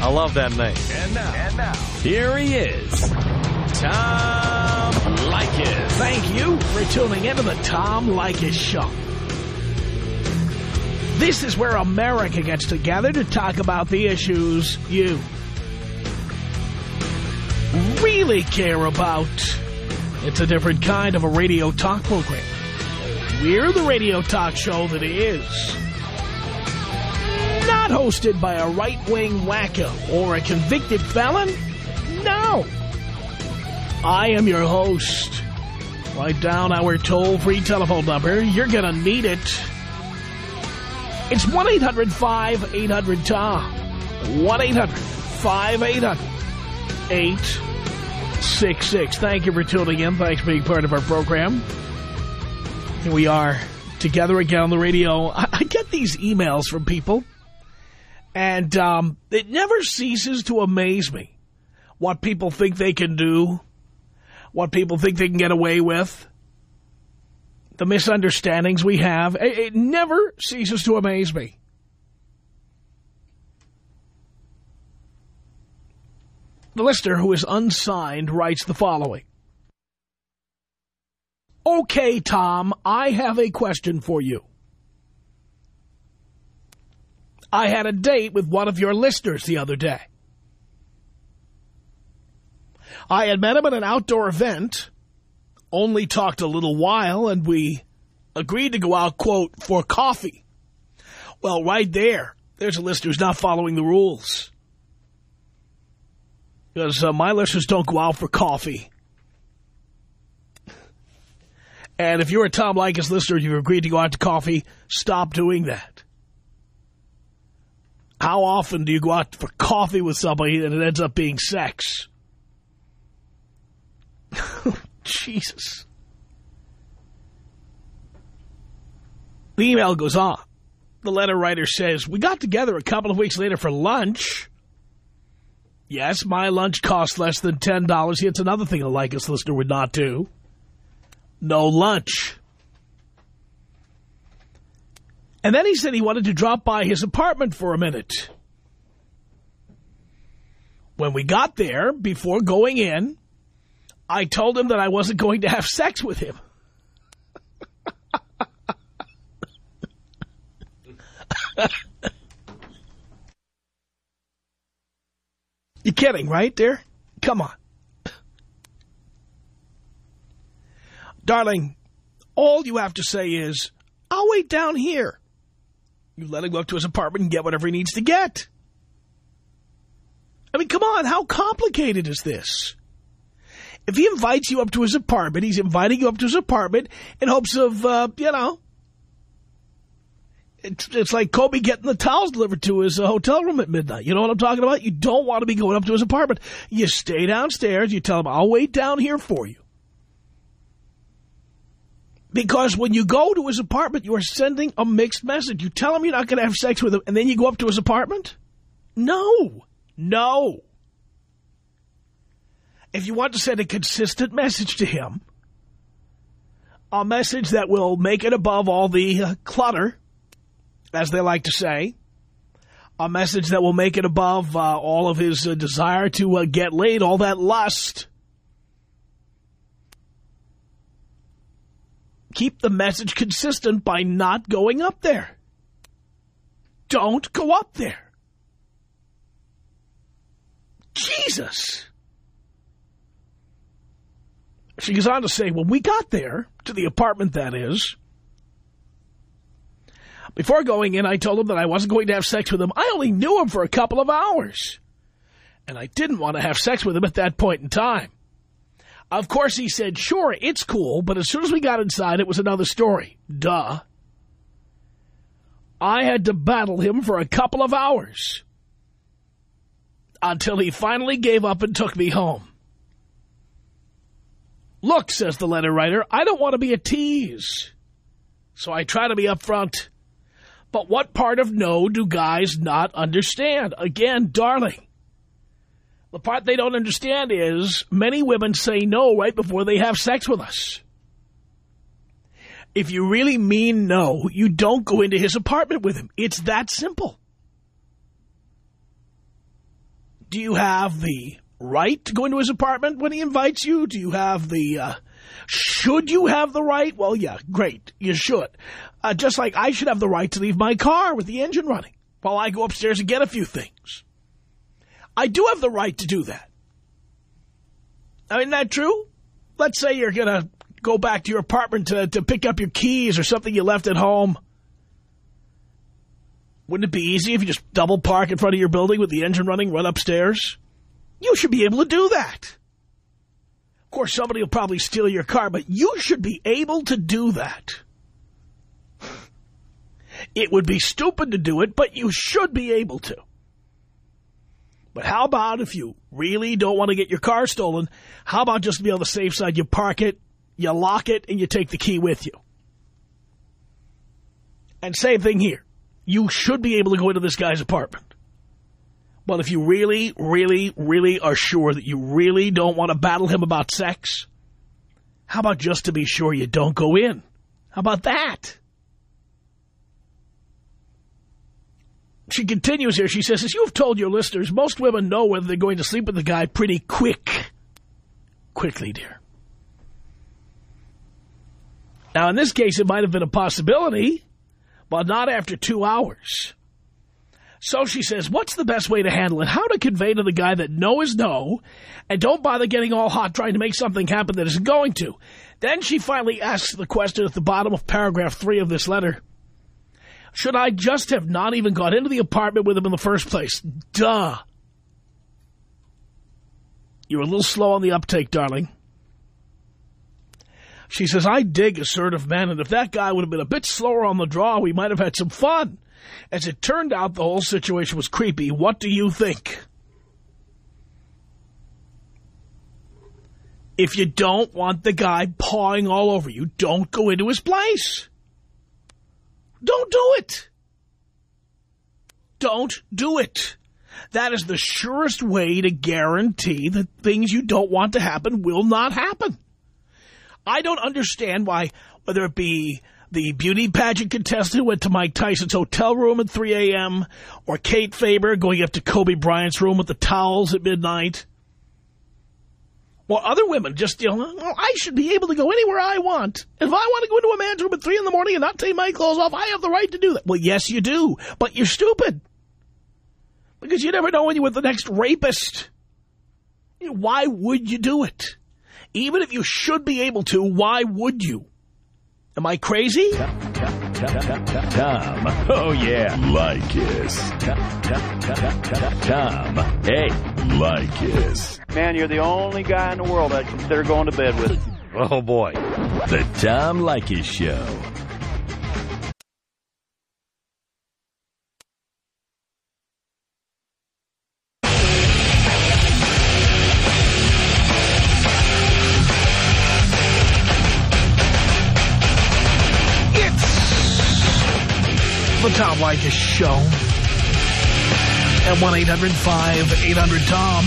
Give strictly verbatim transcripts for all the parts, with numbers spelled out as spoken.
I love that name. And now, and now, here he is, Tom Leykis. Thank you for tuning into the Tom Leykis Show. This is where America gets together to talk about the issues you really care about. It's a different kind of a radio talk program. We're the radio talk show that is not hosted by a right-wing wacko or a convicted felon. No. I am your host. Write down our toll-free telephone number. You're going to need it. It's one eight hundred five eight hundred Tom. one eight hundred five eight hundred eight six six. Thank you for tuning in. Thanks for being part of our program. Here we are together again on the radio. I, I get these emails from people, and um, it never ceases to amaze me what people think they can do, what people think they can get away with, the misunderstandings we have. It, it never ceases to amaze me. The listener, who is unsigned, writes the following. Okay, Tom, I have a question for you. I had a date with one of your listeners the other day. I had met him at an outdoor event, only talked a little while, and we agreed to go out, quote, for coffee. Well, right there, there's a listener who's not following the rules. Because uh, my listeners don't go out for coffee. And if you're a Tom Leykis listener and you've agreed to go out to coffee, stop doing that. How often do you go out for coffee with somebody and it ends up being sex? Jesus. The email goes on. The letter writer says, we got together a couple of weeks later for lunch. Yes, my lunch cost less than ten dollars. It's another thing a Leykis listener would not do. No lunch. And then he said he wanted to drop by his apartment for a minute. When we got there, before going in, I told him that I wasn't going to have sex with him. You're kidding, right, dear? Come on. Darling, all you have to say is, I'll wait down here. You let him go up to his apartment and get whatever he needs to get. I mean, come on, how complicated is this? If he invites you up to his apartment, he's inviting you up to his apartment in hopes of, uh, you know, it's, it's like Kobe getting the towels delivered to his uh, hotel room at midnight. You know what I'm talking about? You don't want to be going up to his apartment. You stay downstairs. You tell him, I'll wait down here for you. Because when you go to his apartment, you are sending a mixed message. You tell him you're not going to have sex with him, and then you go up to his apartment? No. No. If you want to send a consistent message to him, a message that will make it above all the uh, clutter, as they like to say, a message that will make it above uh, all of his uh, desire to uh, get laid, all that lust, keep the message consistent by not going up there. Don't go up there. Jesus. She goes on to say, when we got there, to the apartment that is, before going in, I told him that I wasn't going to have sex with him. I only knew him for a couple of hours. And I didn't want to have sex with him at that point in time. Of course, he said, sure, it's cool, but as soon as we got inside, it was another story. Duh. I had to battle him for a couple of hours until he finally gave up and took me home. Look, says the letter writer, I don't want to be a tease, so I try to be upfront. But what part of no do guys not understand? Again, darling, the part they don't understand is many women say no right before they have sex with us. If you really mean no, you don't go into his apartment with him. It's that simple. Do you have the right to go into his apartment when he invites you? Do you have the, uh, should you have the right? Well, yeah, great, you should. Uh, just like I should have the right to leave my car with the engine running while I go upstairs and get a few things. I do have the right to do that. I mean, isn't that true? Let's say you're going to go back to your apartment to, to pick up your keys or something you left at home. Wouldn't it be easy if you just double park in front of your building with the engine running, run upstairs? You should be able to do that. Of course, somebody will probably steal your car, but you should be able to do that. It would be stupid to do it, but you should be able to. But how about if you really don't want to get your car stolen, how about just to be on the safe side, you park it, you lock it, and you take the key with you? And same thing here. You should be able to go into this guy's apartment. But if you really, really, really are sure that you really don't want to battle him about sex, how about just to be sure you don't go in? How about that? She continues here. She says, as you have told your listeners, most women know whether they're going to sleep with the guy pretty quick. Quickly, dear. Now, in this case, it might have been a possibility, but not after two hours. So she says, what's the best way to handle it? How to convey to the guy that no is no, and don't bother getting all hot trying to make something happen that isn't going to. Then she finally asks the question at the bottom of paragraph three of this letter. Should I just have not even gone into the apartment with him in the first place? Duh. You're a little slow on the uptake, darling. She says, I dig assertive men, and if that guy would have been a bit slower on the draw, we might have had some fun. As it turned out, the whole situation was creepy. What do you think? If you don't want the guy pawing all over you, don't go into his place. Don't do it. Don't do it. That is the surest way to guarantee that things you don't want to happen will not happen. I don't understand why, whether it be the beauty pageant contestant who went to Mike Tyson's hotel room at three A M or Kate Faber going up to Kobe Bryant's room with the towels at midnight. Well, other women just, you know, oh, I should be able to go anywhere I want. If I want to go into a man's room at three in the morning and not take my clothes off, I have the right to do that. Well, yes, you do, but you're stupid. Because you never know when you're with the next rapist. Why would you do it? Even if you should be able to, why would you? Am I crazy? Tom. Oh, yeah. Leykis. Tom. Hey. Leykis. Man, you're the only guy in the world I'd consider going to bed with. Oh, boy. The Tom Leykis Show. The Tom Leykis Show at one eight hundred five eight hundred Tom.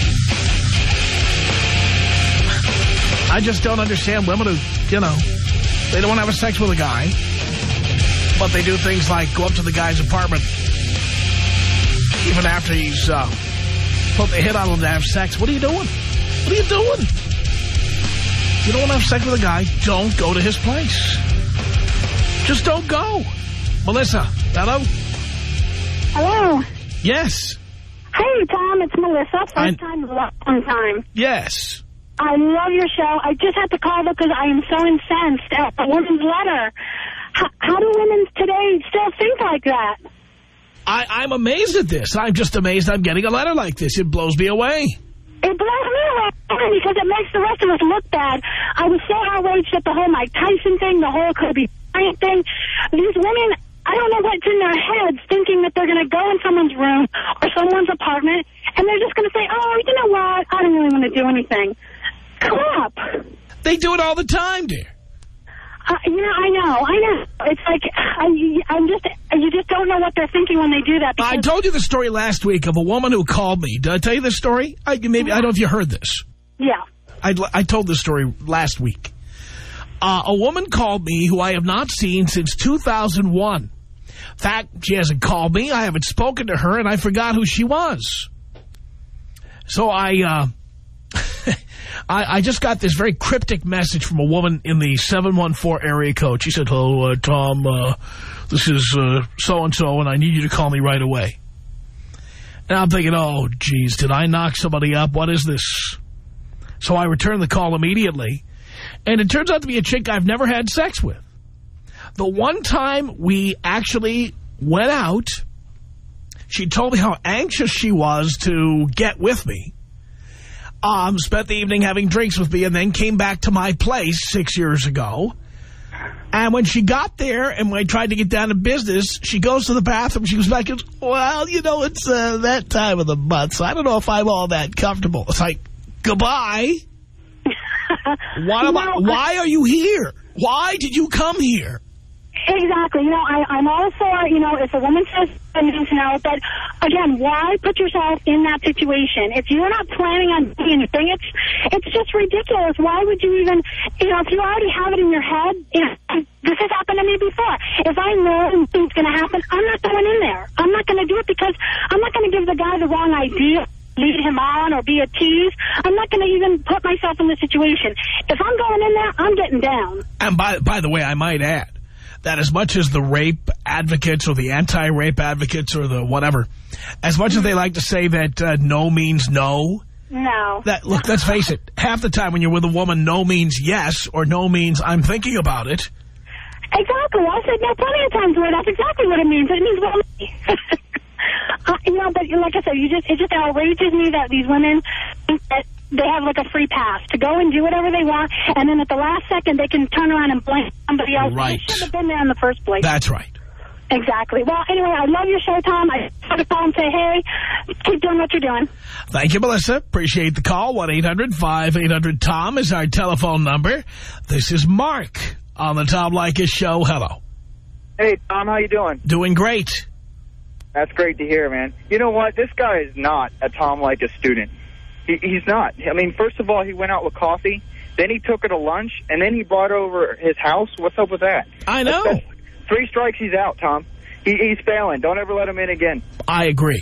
I just don't understand women who, you know, they don't want to have sex with a guy, but they do things like go up to the guy's apartment even after he's uh, put the hit on him to have sex. What are you doing? What are you doing? If you don't want to have sex with a guy, don't go to his place. Just don't go. Melissa, hello? Hello. Yes. Hey, Tom, it's Melissa. First I... time, long time. Yes. I love your show. I just had to call because I am so incensed at the woman's letter. How, how do women today still think like that? I, I'm amazed at this. I'm just amazed I'm getting a letter like this. It blows me away. It blows me away because it makes the rest of us look bad. I was so outraged at the whole Mike Tyson thing, the whole Kobe Bryant thing. These women, I don't know what's in their heads thinking that they're going to go in someone's room or someone's apartment and they're just going to say, oh, you know what, I don't really want to do anything. Crap. They do it all the time, dear. Uh, you know, I know, I know. It's like, I, I'm just, you just don't know what they're thinking when they do that. I told you the story last week of a woman who called me. Did I tell you this story? I, maybe, I don't know if you heard this. Yeah. I, I told this story last week. Uh, a woman called me who I have not seen since two thousand one. In fact, she hasn't called me. I haven't spoken to her, and I forgot who she was. So I, uh, I, I just got this very cryptic message from a woman in the seven one four area code. She said, hello, uh, Tom, uh, this is uh, so-and-so, and I need you to call me right away. And I'm thinking, oh, geez, did I knock somebody up? What is this? So I returned the call immediately, and it turns out to be a chick I've never had sex with. The one time we actually went out, she told me how anxious she was to get with me, um, spent the evening having drinks with me, and then came back to my place six years ago. And when she got there and when I tried to get down to business, she goes to the bathroom. She goes back and goes, well, you know, it's uh, that time of the month, so I don't know if I'm all that comfortable. It's like, goodbye. What am I, why are you here? Why did you come here? Exactly. You know, I, I'm all for, you know, if a woman says something, you know, but again, why put yourself in that situation? If you're not planning on doing anything, it's it's just ridiculous. Why would you even, you know, if you already have it in your head, you know, this has happened to me before. If I know something's going to happen, I'm not going in there. I'm not going to do it because I'm not going to give the guy the wrong idea, lead him on, or be a tease. I'm not going to even put myself in the situation. If I'm going in there, I'm getting down. And by, by the way, I might add that as much as the rape advocates or the anti-rape advocates or the whatever, as much as they like to say that uh, no means no, no. That, look, let's face it, half the time when you're with a woman, no means yes or no means I'm thinking about it. Exactly. I said no plenty of times where that's exactly what it means. It means well. uh, you know, but like I said, you just it just outrages me that these women think that they have like a free pass to go and do whatever they want, and then at the last second they can turn around and blame somebody else. Right. They should have been there in the first place. That's right. Exactly. Well, anyway, I love your show, Tom. I just want to call and say, hey, keep doing what you're doing. Thank you, Melissa. Appreciate the call. one eight hundred five eight hundred Tom is our telephone number. This is Mark on the Tom Leykis Show. Hello. Hey, Tom, how you doing? Doing great. That's great to hear, man. You know what? This guy is not a Tom Leykis student. He, he's not. I mean, first of all, he went out with coffee. Then he took her to lunch. And then he brought over his house. What's up with that? I know. That's, that's three strikes, he's out, Tom. He, he's failing. Don't ever let him in again. I agree.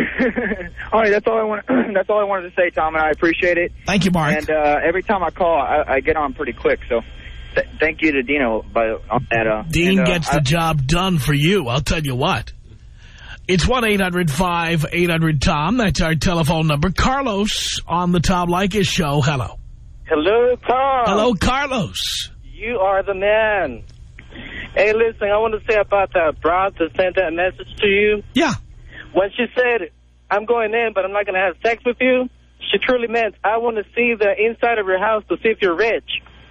All right, that's all I want. That's all I wanted to say, Tom, and I appreciate it. Thank you, Mark. And uh, every time I call, I, I get on pretty quick. So th thank you to Dino. By on that, uh, Dean and, uh, gets the I, job done for you. I'll tell you what. It's one eight hundred five eight hundred Tom. That's our telephone number. Carlos on the Tom Leykis Show. Hello. Hello, Tom. Hello, Carlos. You are the man. Hey, listen, I want to say about that broad that sent that message to you. Yeah. When she said, I'm going in, but I'm not going to have sex with you, she truly meant, I want to see the inside of your house to see if you're rich.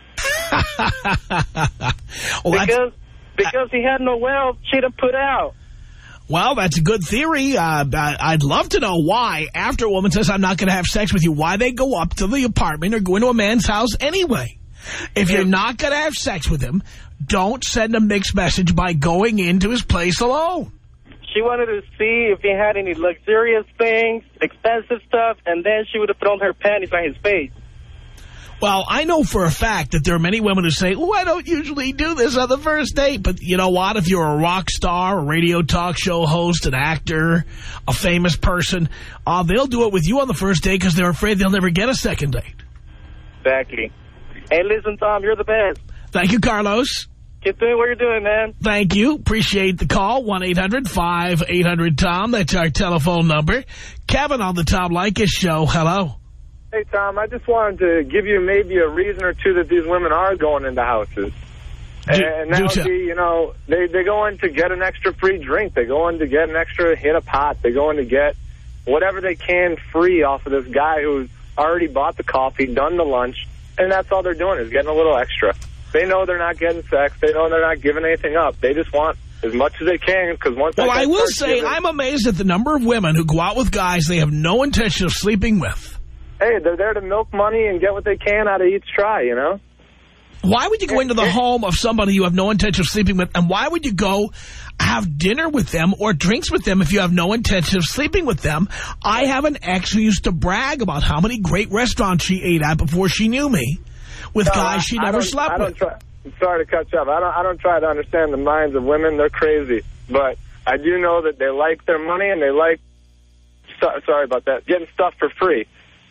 well, because because he had no wealth, she'd have put out. Well, that's a good theory. Uh, I'd love to know why, after a woman says, I'm not going to have sex with you, why they go up to the apartment or go into a man's house anyway. If you're not going to have sex with him, don't send a mixed message by going into his place alone. She wanted to see if he had any luxurious things, expensive stuff, and then she would have thrown her panties on his face. Well, I know for a fact that there are many women who say, oh, I don't usually do this on the first date. But you know what? If you're a rock star, a radio talk show host, an actor, a famous person, uh, they'll do it with you on the first date because they're afraid they'll never get a second date. Exactly. Hey, listen, Tom, you're the best. Thank you, Carlos. Keep doing what you're doing, man. Thank you. Appreciate the call. one eight hundred five eight hundred Tom. That's our telephone number. Kevin on the Tom Leykis Show. Hello. Hey, Tom, I just wanted to give you maybe a reason or two that these women are going into houses. Do, and that would be, you know, they, they go in to get an extra free drink. They go in to get an extra hit of pot. They go in to get whatever they can free off of this guy who's already bought the coffee, done the lunch, and that's all they're doing is getting a little extra. They know they're not getting sex. They know they're not giving anything up. They just want as much as they can because once Well, I will say giving, I'm amazed at the number of women who go out with guys they have no intention of sleeping with. Hey, they're there to milk money and get what they can out of each try, you know? Why would you go into the home of somebody you have no intention of sleeping with, and why would you go have dinner with them or drinks with them if you have no intention of sleeping with them? I have an ex who used to brag about how many great restaurants she ate at before she knew me with no, guys she I, never I slept I don't with. Try, I'm sorry to cut you off. I don't, I don't try to understand the minds of women. They're crazy. But I do know that they like their money and they like, so, sorry about that, getting stuff for free.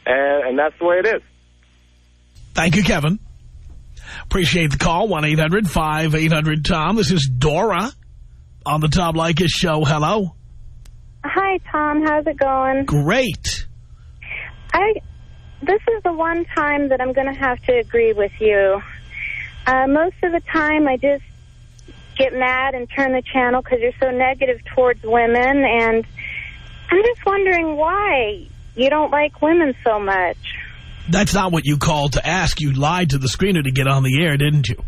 and, and that's the way it is. Thank you, Kevin. Appreciate the call. one eight hundred five eight hundred Tom. This is Dora on the Tom Leykis Show. Hello. Hi, Tom. How's it going? Great. I. This is the one time that I'm going to have to agree with you. Uh, most of the time, I just get mad and turn the channel because you're so negative towards women, and I'm just wondering why you don't like women so much. That's not what you called to ask. You lied to the screener to get on the air, didn't you?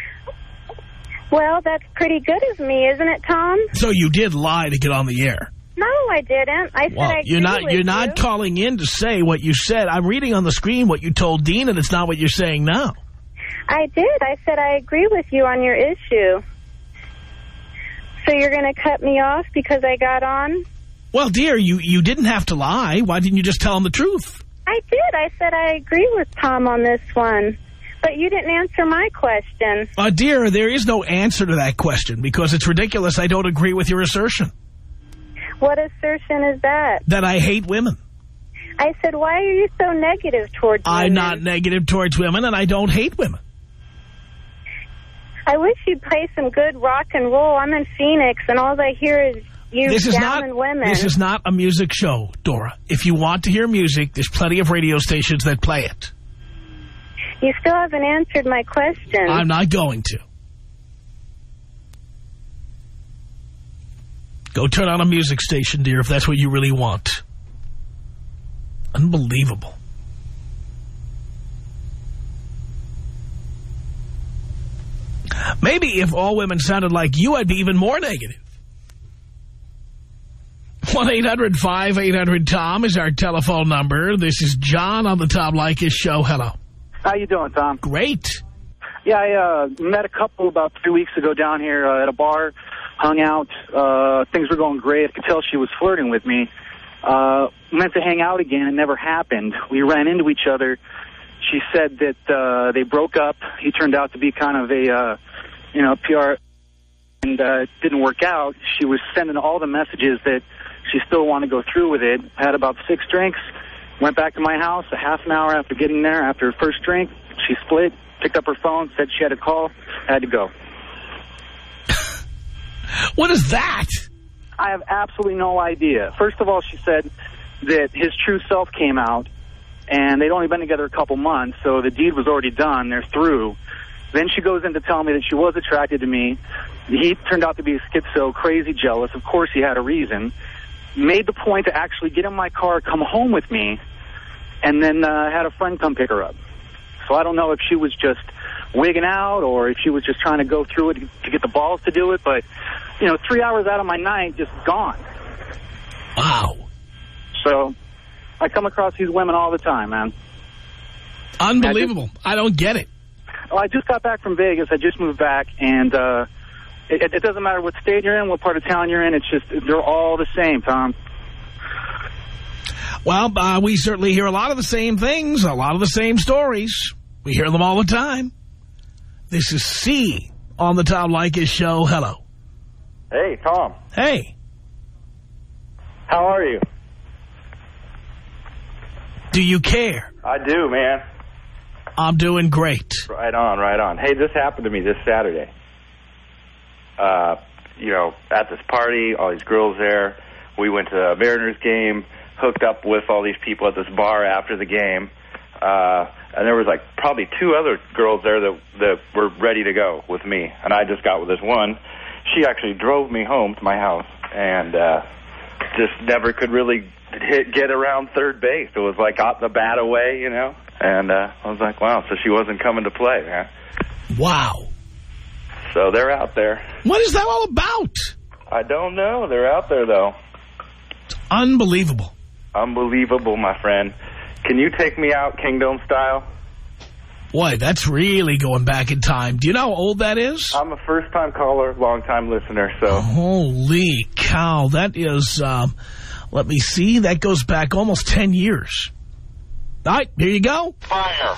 Well, that's pretty good of me, isn't it, Tom? So you did lie to get on the air. No, I didn't. I said well, I you're not. with You're not you. calling in to say what you said. I'm reading on the screen what you told Dean, and it's not what you're saying now. I did. I said I agree with you on your issue. So you're going to cut me off because I got on? Well, dear, you, you didn't have to lie. Why didn't you just tell him the truth? I did. I said I agree with Tom on this one. But you didn't answer my question. Uh, dear, there is no answer to that question because it's ridiculous. I don't agree with your assertion. What assertion is that? That I hate women. I said, why are you so negative towards women? I'm not negative towards women, and I don't hate women. I wish you'd play some good rock and roll. I'm in Phoenix, and all I hear is you this is downing not, women. This is not a music show, Dora. If you want to hear music, there's plenty of radio stations that play it. You still haven't answered my question. I'm not going to. Go turn on a music station, dear, if that's what you really want. Unbelievable. Maybe if all women sounded like you, I'd be even more negative. one eight hundred five eight hundred Tom is our telephone number. This is John on the Tom Leykis Show. Hello. How you doing, Tom? Great. Yeah, I uh, met a couple about three weeks ago down here uh, at a bar, hung out. Uh, things were going great. I could tell she was flirting with me. Uh, meant to hang out again. It never happened. We ran into each other. She said that uh, they broke up. He turned out to be kind of a, uh, you know, P R, and uh, it didn't work out. She was sending all the messages that she still wanted to go through with it. Had about six drinks. Went back to my house a half an hour after getting there. After her first drink, she split, picked up her phone, said she had a call, had to go. What is that? I have absolutely no idea. First of all, she said that his true self came out, and they'd only been together a couple months, so the deed was already done. They're through. Then she goes in to tell me that she was attracted to me. He turned out to be a schizo, crazy jealous. Of course, he had a reason. Made the point to actually get in my car, come home with me, and then uh, had a friend come pick her up. So I don't know if she was just wigging out or if she was just trying to go through it to get the balls to do it. But, you know, three hours out of my night, just gone. Wow. So I come across these women all the time, man. Unbelievable. I, just, I don't get it. Well, I just got back from Vegas. I just moved back, and uh, it, it doesn't matter what state you're in, what part of town you're in. It's just they're all the same, Tom. Well, uh, we certainly hear a lot of the same things, a lot of the same stories. We hear them all the time. This is C on the Tom Leykis Show. Hello. Hey, Tom. Hey. How are you? Do you care? I do, man. I'm doing great. Right on, right on. Hey, this happened to me this Saturday. Uh, you know, at this party, all these girls there. We went to a Mariners game, hooked up with all these people at this bar after the game. Uh, and there was like probably two other girls there that, that were ready to go with me. And I just got with this one. She actually drove me home to my house and uh, just never could really hit, get around third base. It was like got the bat away, you know. And uh, I was like, wow, so she wasn't coming to play, man. Wow. So they're out there. What is that all about? I don't know. They're out there, though. It's unbelievable. Unbelievable, my friend. Can you take me out Kingdom style? Boy, that's really going back in time. Do you know how old that is? I'm a first-time caller, long-time listener, so... Holy cow, that is, um, let me see, that goes back almost ten years. All right, here you go. Fire.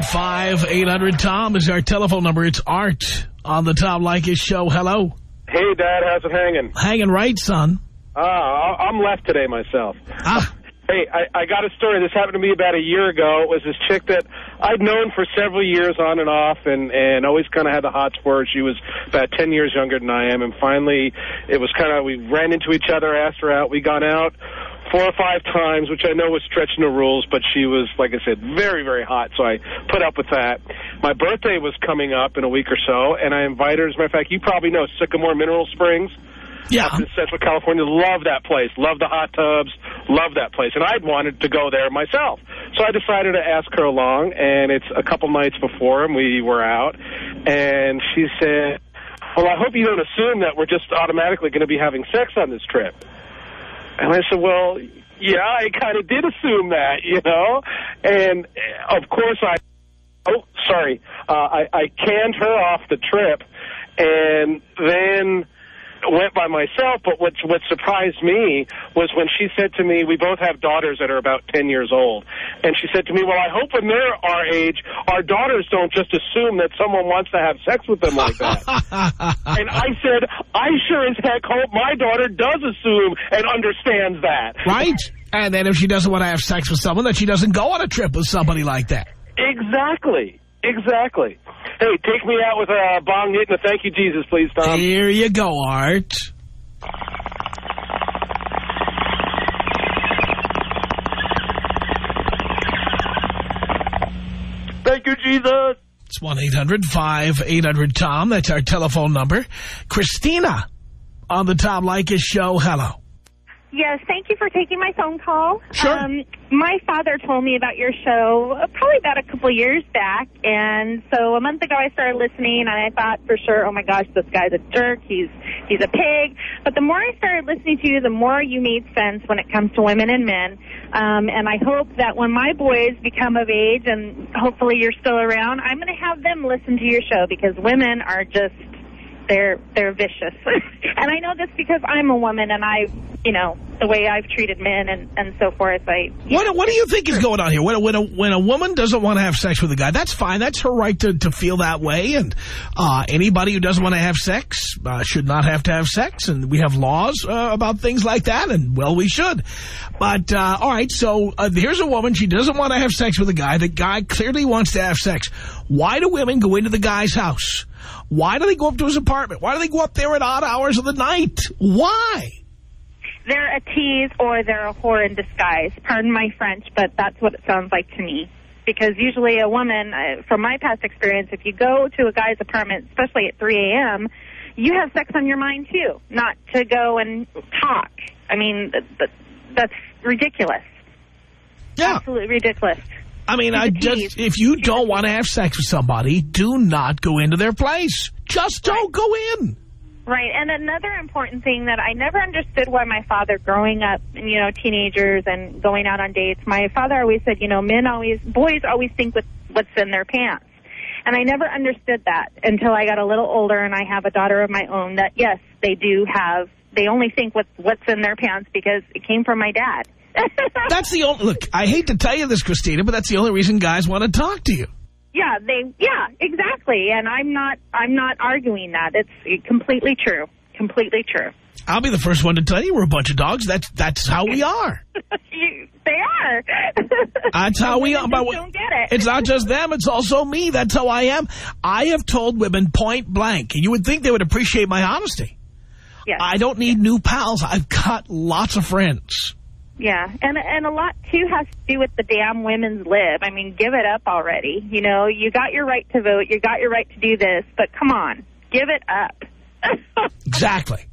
hundred five eight hundred Tom is our telephone number. It's Art on the Tom Leykis show. Hello. Hey, Dad. How's it hanging? Hanging right, son. Ah, I'm left today myself. Ah. Hey, I, I got a story. This happened to me about a year ago. It was this chick that I'd known for several years on and off and, and always kind of had the hots for her. She was about ten years younger than I am. And finally, it was kind of, we ran into each other, asked her out. We gone out four or five times, which I know was stretching the rules, but she was, like I said, very, very hot. So I put up with that. My birthday was coming up in a week or so, and I invited her. As a matter of fact, you probably know Sycamore Mineral Springs. Yeah. Up in Central California. Love that place. Love the hot tubs. Love that place. And I'd wanted to go there myself. So I decided to ask her along, and it's a couple nights before, and we were out. And she said, well, I hope you don't assume that we're just automatically going to be having sex on this trip. And I said, well, yeah, I kind of did assume that, you know. And, of course, I, oh, sorry, uh, I, I canned her off the trip, and then went by myself. But what, what surprised me was when she said to me, we both have daughters that are about ten years old. And she said to me, well, I hope when they're our age, our daughters don't just assume that someone wants to have sex with them like that. And I said, I sure as heck hope my daughter does assume and understands that. Right. And then if she doesn't want to have sex with someone, that she doesn't go on a trip with somebody like that. Exactly. Exactly. Hey, take me out with a bong hit and a thank you, Jesus, please, Tom. Here you go, Art. Thank you, Jesus. It's one eight hundred five eight hundred Tom. That's our telephone number. Christina on the Tom Leykis show. Hello. Yes, thank you for taking my phone call. Sure. Um, my father told me about your show uh, probably about a couple years back, and so a month ago I started listening, and I thought for sure, oh my gosh, this guy's a jerk, he's he's a pig. But the more I started listening to you, the more you made sense when it comes to women and men. Um, and I hope that when my boys become of age, and hopefully you're still around, I'm going to have them listen to your show, because women are just... They're they're vicious. And I know this because I'm a woman, and I, you know, the way I've treated men and, and so forth. I What know, what do you think is going on here? When a, when, a, when a woman doesn't want to have sex with a guy, that's fine. That's her right to, to feel that way. And uh, anybody who doesn't want to have sex uh, should not have to have sex. And we have laws uh, about things like that. And, well, we should. But, uh, all right, so uh, here's a woman. She doesn't want to have sex with a guy. The guy clearly wants to have sex. Why do women go into the guy's house? Why do they go up to his apartment? Why do they go up there at odd hours of the night? Why? they're a tease or they're a whore in disguise. Pardon my French, but that's what it sounds like to me. Because usually a woman, uh, from my past experience, if you go to a guy's apartment, especially at three A M, you have sex on your mind, too, not to go and talk. I mean, th th that's ridiculous. Yeah. Absolutely ridiculous. I mean, I just, if you don't want to have sex with somebody, do not go into their place. Just don't go in. Right, and another important thing that I never understood why my father, growing up, you know, teenagers and going out on dates, my father always said, you know, men always, boys always think with what's in their pants. And I never understood that until I got a little older and I have a daughter of my own that, yes, they do have, they only think with what's in their pants because it came from my dad. That's the only, look, I hate to tell you this, Christina, but that's the only reason guys want to talk to you. Yeah, they, yeah, exactly. And I'm not, I'm not arguing that. It's completely true. Completely true. I'll be the first one to tell you we're a bunch of dogs. That's, that's how we are. you, they are. That's how we are. But don't get it. It's not just them. It's also me. That's how I am. I have told women point blank, and you would think they would appreciate my honesty. Yes. I don't need new pals. I've got lots of friends. Yeah, and and a lot, too, has to do with the damn women's lib. I mean, give it up already. You know, you got your right to vote. You got your right to do this. But come on, give it up. Exactly.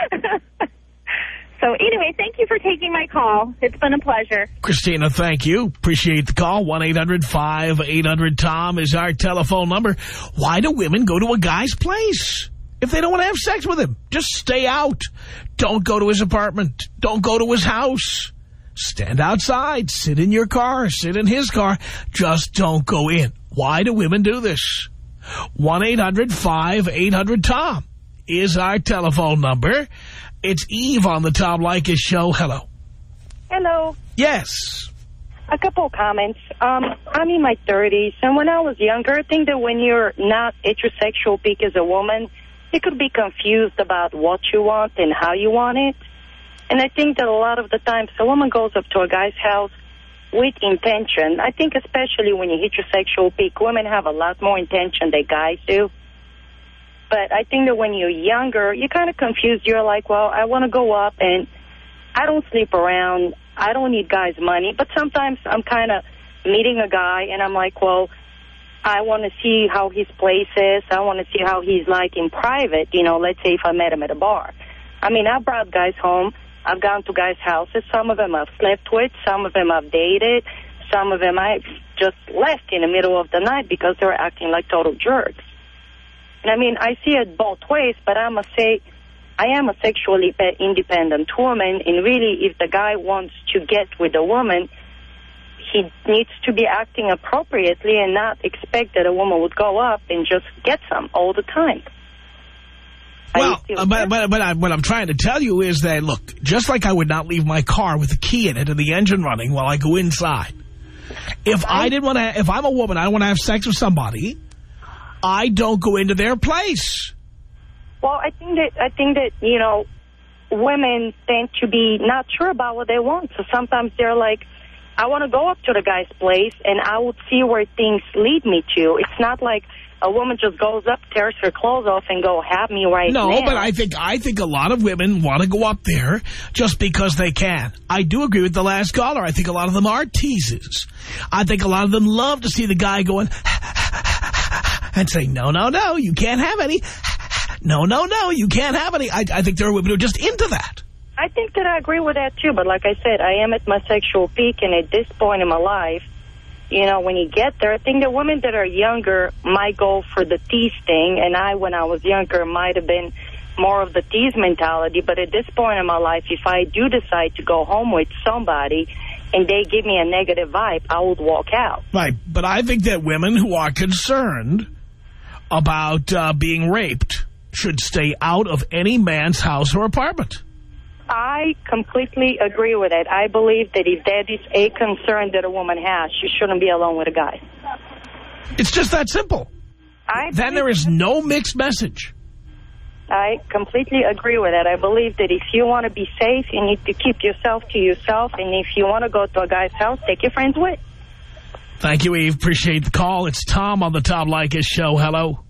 So, anyway, thank you for taking my call. It's been a pleasure. Christina, thank you. Appreciate the call. one eight hundred five eight hundred Tom is our telephone number. Why do women go to a guy's place? If they don't want to have sex with him, just stay out. Don't go to his apartment. Don't go to his house. Stand outside. Sit in your car. Sit in his car. Just don't go in. Why do women do this? one eight hundred five eight hundred Tom is our telephone number. It's Eve on the Tom Leykis show. Hello. Hello. Yes. a couple of comments. Um, I'm in my thirties, and when I was younger, I think that when you're not heterosexual peak as a woman, you could be confused about what you want and how you want it. And I think that a lot of the times a woman goes up to a guy's house with intention. I think especially when you're heterosexual peak, women have a lot more intention than guys do. But I think that when you're younger, you're kind of confused. You're like, well, I want to go up, and I don't sleep around. I don't need guys' money. But sometimes I'm kind of meeting a guy, and I'm like, well, I want to see how his place is. I want to see how he's like in private. You know, let's say if I met him at a bar. I mean, I brought guys home. I've gone to guys' houses. Some of them I've slept with. Some of them I've dated. Some of them I've just left in the middle of the night because they were acting like total jerks. And I mean, I see it both ways, but I must say I am a sexually independent woman, and really if the guy wants to get with a woman, he needs to be acting appropriately and not expect that a woman would go up and just get some all the time. Well, uh, but, but, but I, what I'm trying to tell you is that, look, just like I would not leave my car with the key in it and the engine running while I go inside, if I didn't want to, if I'm a woman, I want to have sex with somebody, I don't go into their place. Well, I think that, I think that, you know, women tend to be not sure about what they want. So sometimes they're like, I want to go up to the guy's place and I would see where things lead me to. It's not like a woman just goes up, tears her clothes off, and go, have me right no, now. No, but I think I think a lot of women want to go up there just because they can. I do agree with the last caller. I think a lot of them are teasers. I think a lot of them love to see the guy going and say, no, no, no, you can't have any. No, no, no, you can't have any. I, I think there are women who are just into that. I think that I agree with that, too. But like I said, I am at my sexual peak, and at this point in my life, you know, when you get there, I think the women that are younger might go for the tease thing, and I, when I was younger, might have been more of the tease mentality. But at this point in my life, if I do decide to go home with somebody and they give me a negative vibe, I would walk out. Right, but I think that women who are concerned about uh, being raped should stay out of any man's house or apartment. I completely agree with it. I believe that if that is a concern that a woman has, she shouldn't be alone with a guy. It's just that simple. I then there is no mixed message. I completely agree with it. I believe that if you want to be safe, you need to keep yourself to yourself. And if you want to go to a guy's house, take your friends with. Thank you, Eve. Appreciate the call. It's Tom on the Tom Leykis Show. Hello.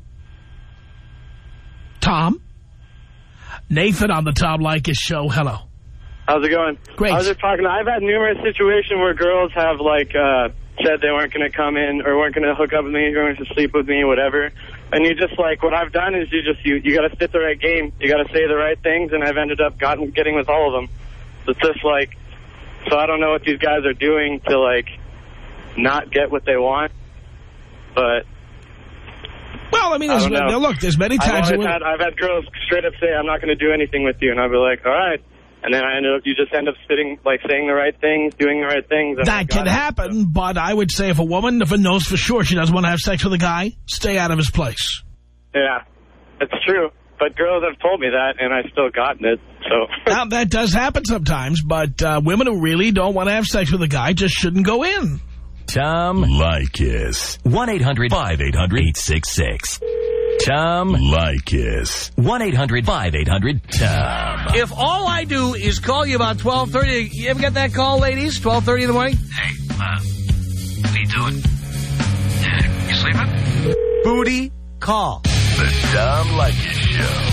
Tom? Nathan on the Tom Leykis Show. Hello. How's it going? Great. I was just talking. I've had numerous situations where girls have, like, uh, said they weren't going to come in or weren't going to hook up with me, going to sleep with me, whatever. And you just, like, what I've done is you just, you, you got to spit the right game. You got to say the right things, and I've ended up gotten, getting with all of them. So it's just, like, so I don't know what these guys are doing to, like, not get what they want, but... Well, I mean, there's, I look, there's many times... I've, had, I've had girls straight up say, I'm not going to do anything with you. And I'll be like, all right. And then I ended up, you just end up sitting, like, saying the right things, doing the right things. That can happen, but I would say if a woman if it knows for sure she doesn't want to have sex with a guy, stay out of his place. Yeah, it's true. But girls have told me that, and I've still gotten it. So now, that does happen sometimes, but uh, women who really don't want to have sex with a guy just shouldn't go in. Tom Leykis. one eight hundred five eight hundred eight six six. Tom Leykis. one eight hundred five eight hundred Tom. If all I do is call you about twelve thirty, you ever get that call, ladies? twelve thirty in the morning? Hey, uh, what are you doing? Uh, you sleeping? Booty call. The Tom Leykis Show.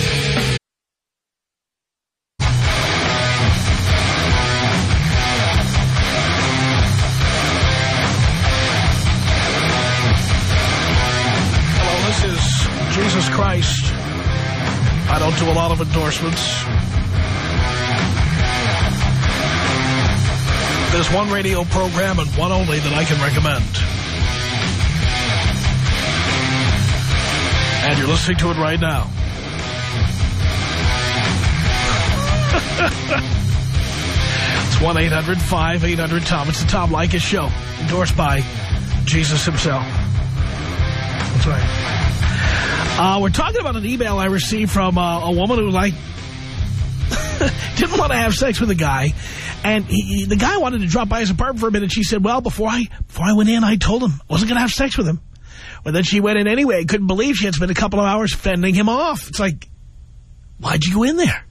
This is Jesus Christ. I don't do a lot of endorsements. There's one radio program and one only that I can recommend. And you're listening to it right now. It's one eight hundred five eight hundred Tom. It's the Tom Leykis Show. Endorsed by Jesus himself. That's right. Uh, we're talking about an email I received from uh, a woman who, like, didn't want to have sex with a guy, and he, the guy wanted to drop by his apartment for a minute. She said, well, before I before I went in, I told him I wasn't going to have sex with him. But then she went in anyway. Couldn't believe she had spent a couple of hours fending him off. It's like, why'd you go in there?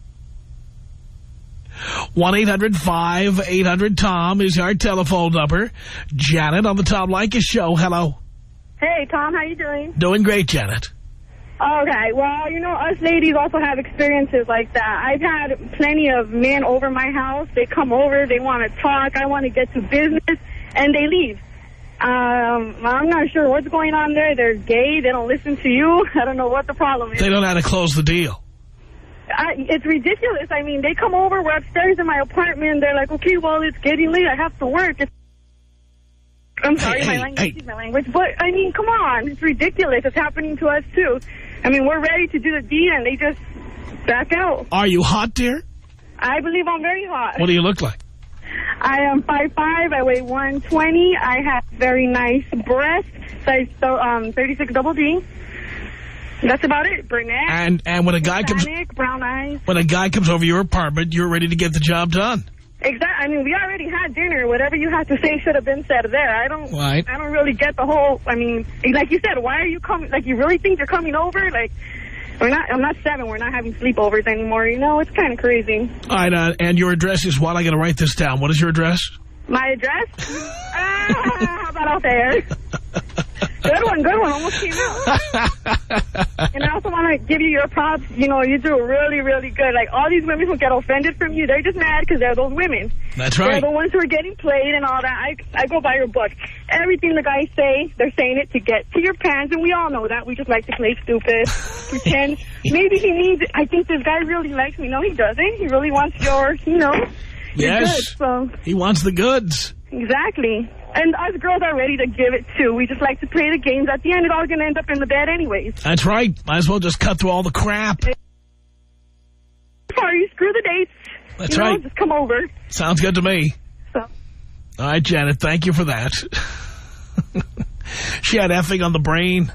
one eight hundred five eight hundred Tom is our telephone number. Janet on the Tom Leykis show. Hello. Hey, Tom, how you doing? Doing great, Janet. Okay, well, you know, us ladies also have experiences like that. I've had plenty of men over my house. They come over, they want to talk, I want to get to business, and they leave. Um, I'm not sure what's going on there. They're gay, they don't listen to you. I don't know what the problem is. They don't know how to close the deal. I, it's ridiculous. I mean, they come over, we're upstairs in my apartment, they're like, okay, well, it's getting late, I have to work. It's I'm sorry, hey, my language hey. is my language, but, I mean, come on. It's ridiculous. It's happening to us, too. I mean, we're ready to do the deed, and they just back out. Are you hot, dear? I believe I'm very hot. What do you look like? I am five five. I weigh one twenty. I have very nice breasts, size um, thirty-six double D. That's about it. Brunette. And, and when a guy Hispanic, comes... brown eyes. When a guy comes over your apartment, you're ready to get the job done. Exactly. I mean, we already had dinner. Whatever you had to say should have been said there. I don't. Right. I don't really get the whole. I mean, like you said, why are you coming? Like, you really think you're coming over? Like, we're not. I'm not seven. We're not having sleepovers anymore. You know, it's kind of crazy. All right. Uh, and your address is what? I got to write this down. What is your address? My address? ah, how about out there? Good one, good one. Almost came out. And I also want to give you your props. You know, you do really, really good. Like, all these women who get offended from you, they're just mad because they're those women. That's right. They're the ones who are getting played and all that. I, I go by your book. Everything the guys say, they're saying it to get to your pants, and we all know that. We just like to play stupid, pretend. Maybe he needs it. I think this guy really likes me. No, he doesn't. He really wants your, you know, your yes. goods. So. He wants the goods. Exactly. And us girls are ready to give it, too. We just like to play the games. At the end, it's all going to end up in the bed anyways. That's right. Might as well just cut through all the crap. Sorry, screw the dates. That's you know, right. Just come over. Sounds good to me. So. All right, Janet, thank you for that. She had effing on the brain.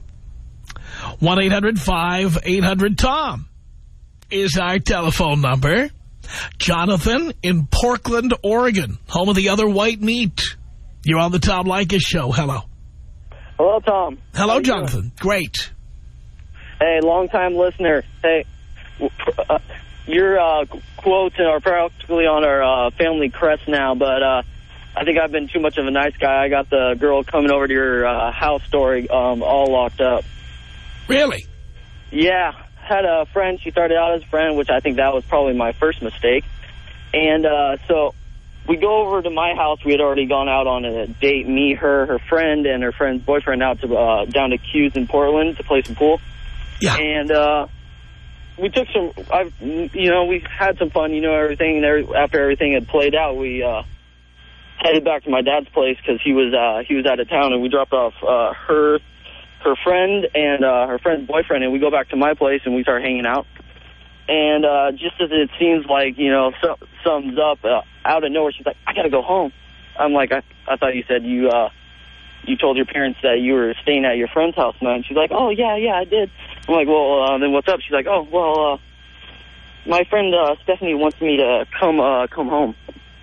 one eight hundred five eight hundred Tom is our telephone number. Jonathan in Portland, Oregon, home of the other white meat. You're on the Tom Leykis show. Hello. Hello, Tom. Hello, Jonathan. Doing? Great. Hey, long-time listener. Hey, uh, your uh, quotes are practically on our uh, family crest now, but uh, I think I've been too much of a nice guy. I got the girl coming over to your uh, house story um, all locked up. Really? Yeah. Had a friend. She started out as a friend, which I think that was probably my first mistake. And uh, so we go over to my house. We had already gone out on a date, me, her, her friend, and her friend's boyfriend out to uh, down to Q's in Portland to play some pool. Yeah. And uh, we took some, I've, you know, we had some fun, you know, everything. And after everything had played out, we uh, headed back to my dad's place because he was uh, he was out of town, and we dropped off uh, her. her friend and uh, her friend's boyfriend, and we go back to my place and we start hanging out. And uh, just as it seems like, you know, so, sums up, uh, out of nowhere, she's like, I got to go home. I'm like, I, I thought you said you uh, you told your parents that you were staying at your friend's house, man. She's like, oh, yeah, yeah, I did. I'm like, well, uh, then what's up? She's like, oh, well, uh, my friend uh, Stephanie wants me to come uh, come home.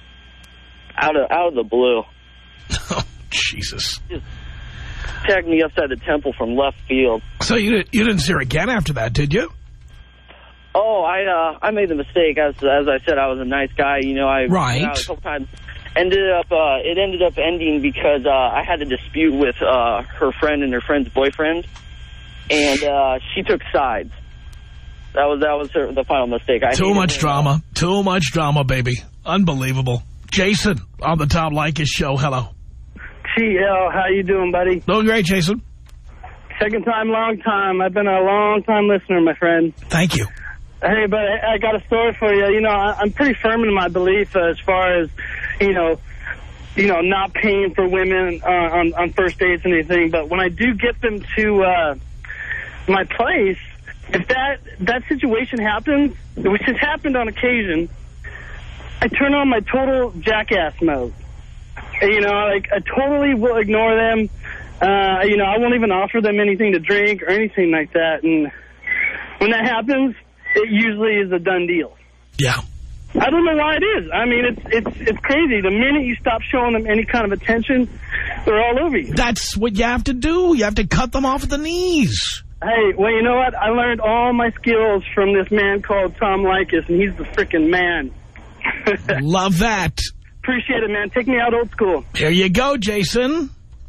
Out of, out of the blue. Oh, Jesus. Just tagged me upside the temple from left field. So you didn't, you didn't see her again after that, did you? Oh, I uh, I made the mistake. As as I said, I was a nice guy. You know, I right. went out a couple times. Ended up uh, it ended up ending because uh, I had a dispute with uh, her friend and her friend's boyfriend, and uh, she took sides. That was that was her, the final mistake. I Too much drama. Too much drama, baby. Unbelievable. Jason on the Tom Leykis show. Hello. T L, how you doing, buddy? Doing great, Jason. Second time, long time. I've been a long time listener, my friend. Thank you. Hey, but I got a story for you. You know, I'm pretty firm in my belief as far as, you know, you know, not paying for women uh, on, on first dates and anything. But when I do get them to uh, my place, if that, that situation happens, which has happened on occasion, I turn on my total jackass mode. You know, like, I totally will ignore them. Uh, you know, I won't even offer them anything to drink or anything like that. And when that happens, it usually is a done deal. Yeah. I don't know why it is. I mean, it's it's it's crazy. The minute you stop showing them any kind of attention, they're all over you. That's what you have to do. You have to cut them off at the knees. Hey, well, you know what? I learned all my skills from this man called Tom Leykis, and he's the frickin' man. Love that. Appreciate it, man. Take me out old school. Here you go, Jason.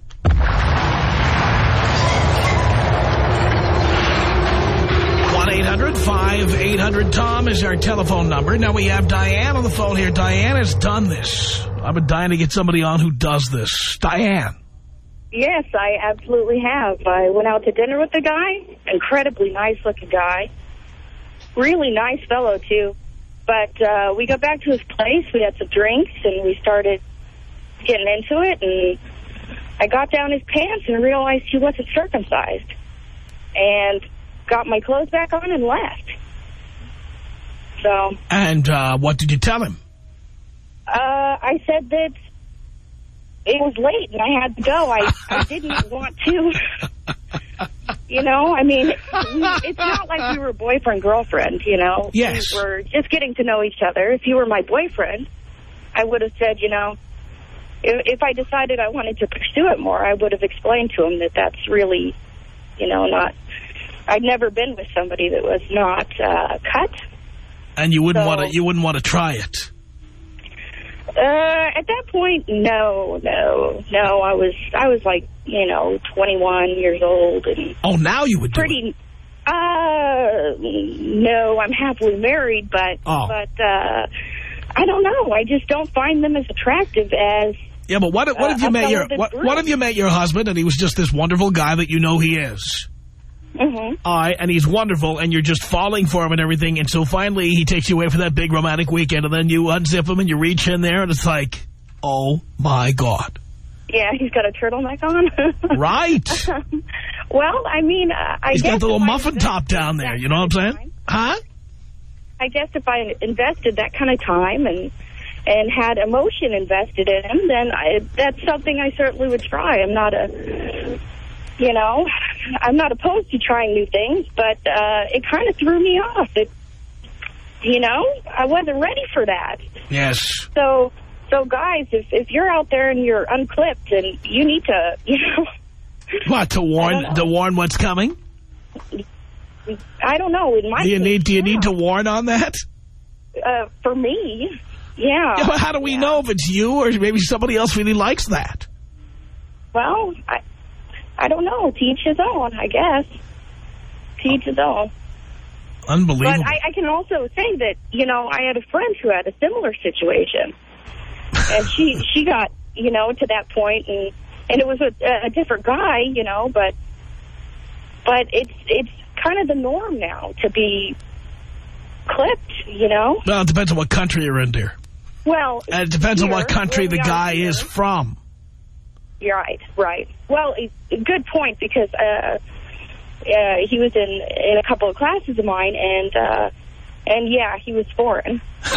one eight hundred five eight hundred Tom is our telephone number. Now we have Diane on the phone here. Diane has done this. I've been dying to get somebody on who does this. Diane. Yes, I absolutely have. I went out to dinner with the guy. Incredibly nice-looking guy. Really nice fellow, too. But uh, we got back to his place. We had some drinks, and we started getting into it. And I got down his pants and realized he wasn't circumcised. And got my clothes back on and left. So. And uh, what did you tell him? Uh, I said that it was late and I had to go. I, I didn't want to. You know, I mean, it's not like we were boyfriend-girlfriend, you know. Yes. We were just getting to know each other. If you were my boyfriend, I would have said, you know, if, if I decided I wanted to pursue it more, I would have explained to him that that's really, you know, not... I'd never been with somebody that was not uh, cut. And you wouldn't so, want to. You wouldn't want to try it. Uh, at that point, no, no, no. I was, I was like, you know, twenty-one years old, and oh, now you would pretty. Do it. Uh, no, I'm happily married, but oh. but uh, I don't know. I just don't find them as attractive as. Yeah, but what? What uh, if you met your what, what if you met your husband and he was just this wonderful guy that you know he is? Mm-hmm. All right, and he's wonderful, and you're just falling for him and everything, and so finally he takes you away for that big romantic weekend, and then you unzip him and you reach in there, and it's like, oh, my God. Yeah, he's got a turtleneck on. Right. Well, I mean, uh, I he's guess... He's got the little muffin top down there, you know what I'm saying? Huh? I guess if I invested that kind of time and and had emotion invested in him, then I, that's something I certainly would try. I'm not a... You know, I'm not opposed to trying new things, but uh, it kind of threw me off. It, you know, I wasn't ready for that. Yes. So, so guys, if if you're out there and you're unclipped, and you need to, you know, what to warn to warn what's coming? I don't know. It might. Do you be, need Do you yeah. need to warn on that? Uh, for me, yeah. yeah but how do we yeah. know if it's you or maybe somebody else really likes that? Well, I. I don't know. To each his own, I guess. To each his own. Unbelievable. But I, I can also say that, you know, I had a friend who had a similar situation. And she she got, you know, to that point, and, and it was a, a different guy, you know, but but it's it's kind of the norm now to be clipped, you know? Well, it depends on what country you're in, dear. Well, and it depends here, on what country the guy is from. You're right, right. Well, good point, because uh, uh, he was in, in a couple of classes of mine, and, uh, and yeah, he was foreign. But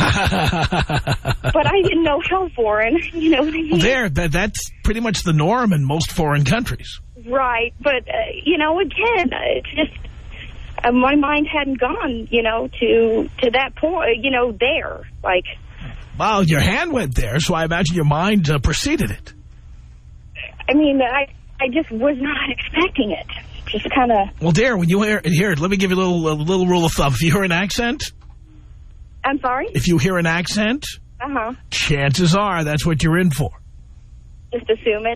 I didn't know how foreign, you know what I mean? Well, there, that, that's pretty much the norm in most foreign countries. Right, but, uh, you know, again, it's just, uh, my mind hadn't gone, you know, to, to that point, you know, there, like. Well, your hand went there, so I imagine your mind uh, preceded it. I mean, I I just was not expecting it. Just kind of... Well, dear, when you hear... Here, let me give you a little, a little rule of thumb. If you hear an accent... I'm sorry? If you hear an accent... Uh-huh. Chances are that's what you're in for. Just assume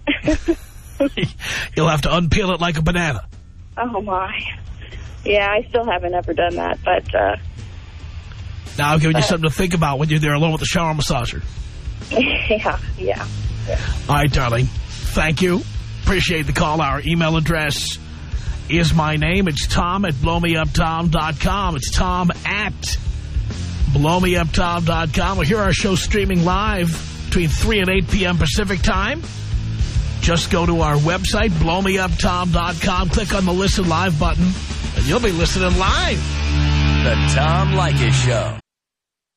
it. You'll have to unpeel it like a banana. Oh, my. Yeah, I still haven't ever done that, but... Uh, now, I'm giving but, you something to think about when you're there alone with the shower massager. Yeah, yeah. Yeah. All right, darling. Thank you. Appreciate the call. Our email address is my name. It's Tom at blow me up tom dot com. It's Tom at blow me up tom dot com. We'll hear our show streaming live between three and eight p m Pacific time. Just go to our website, blow me up tom dot com. Click on the Listen Live button, and you'll be listening live. The Tom Leykis Show.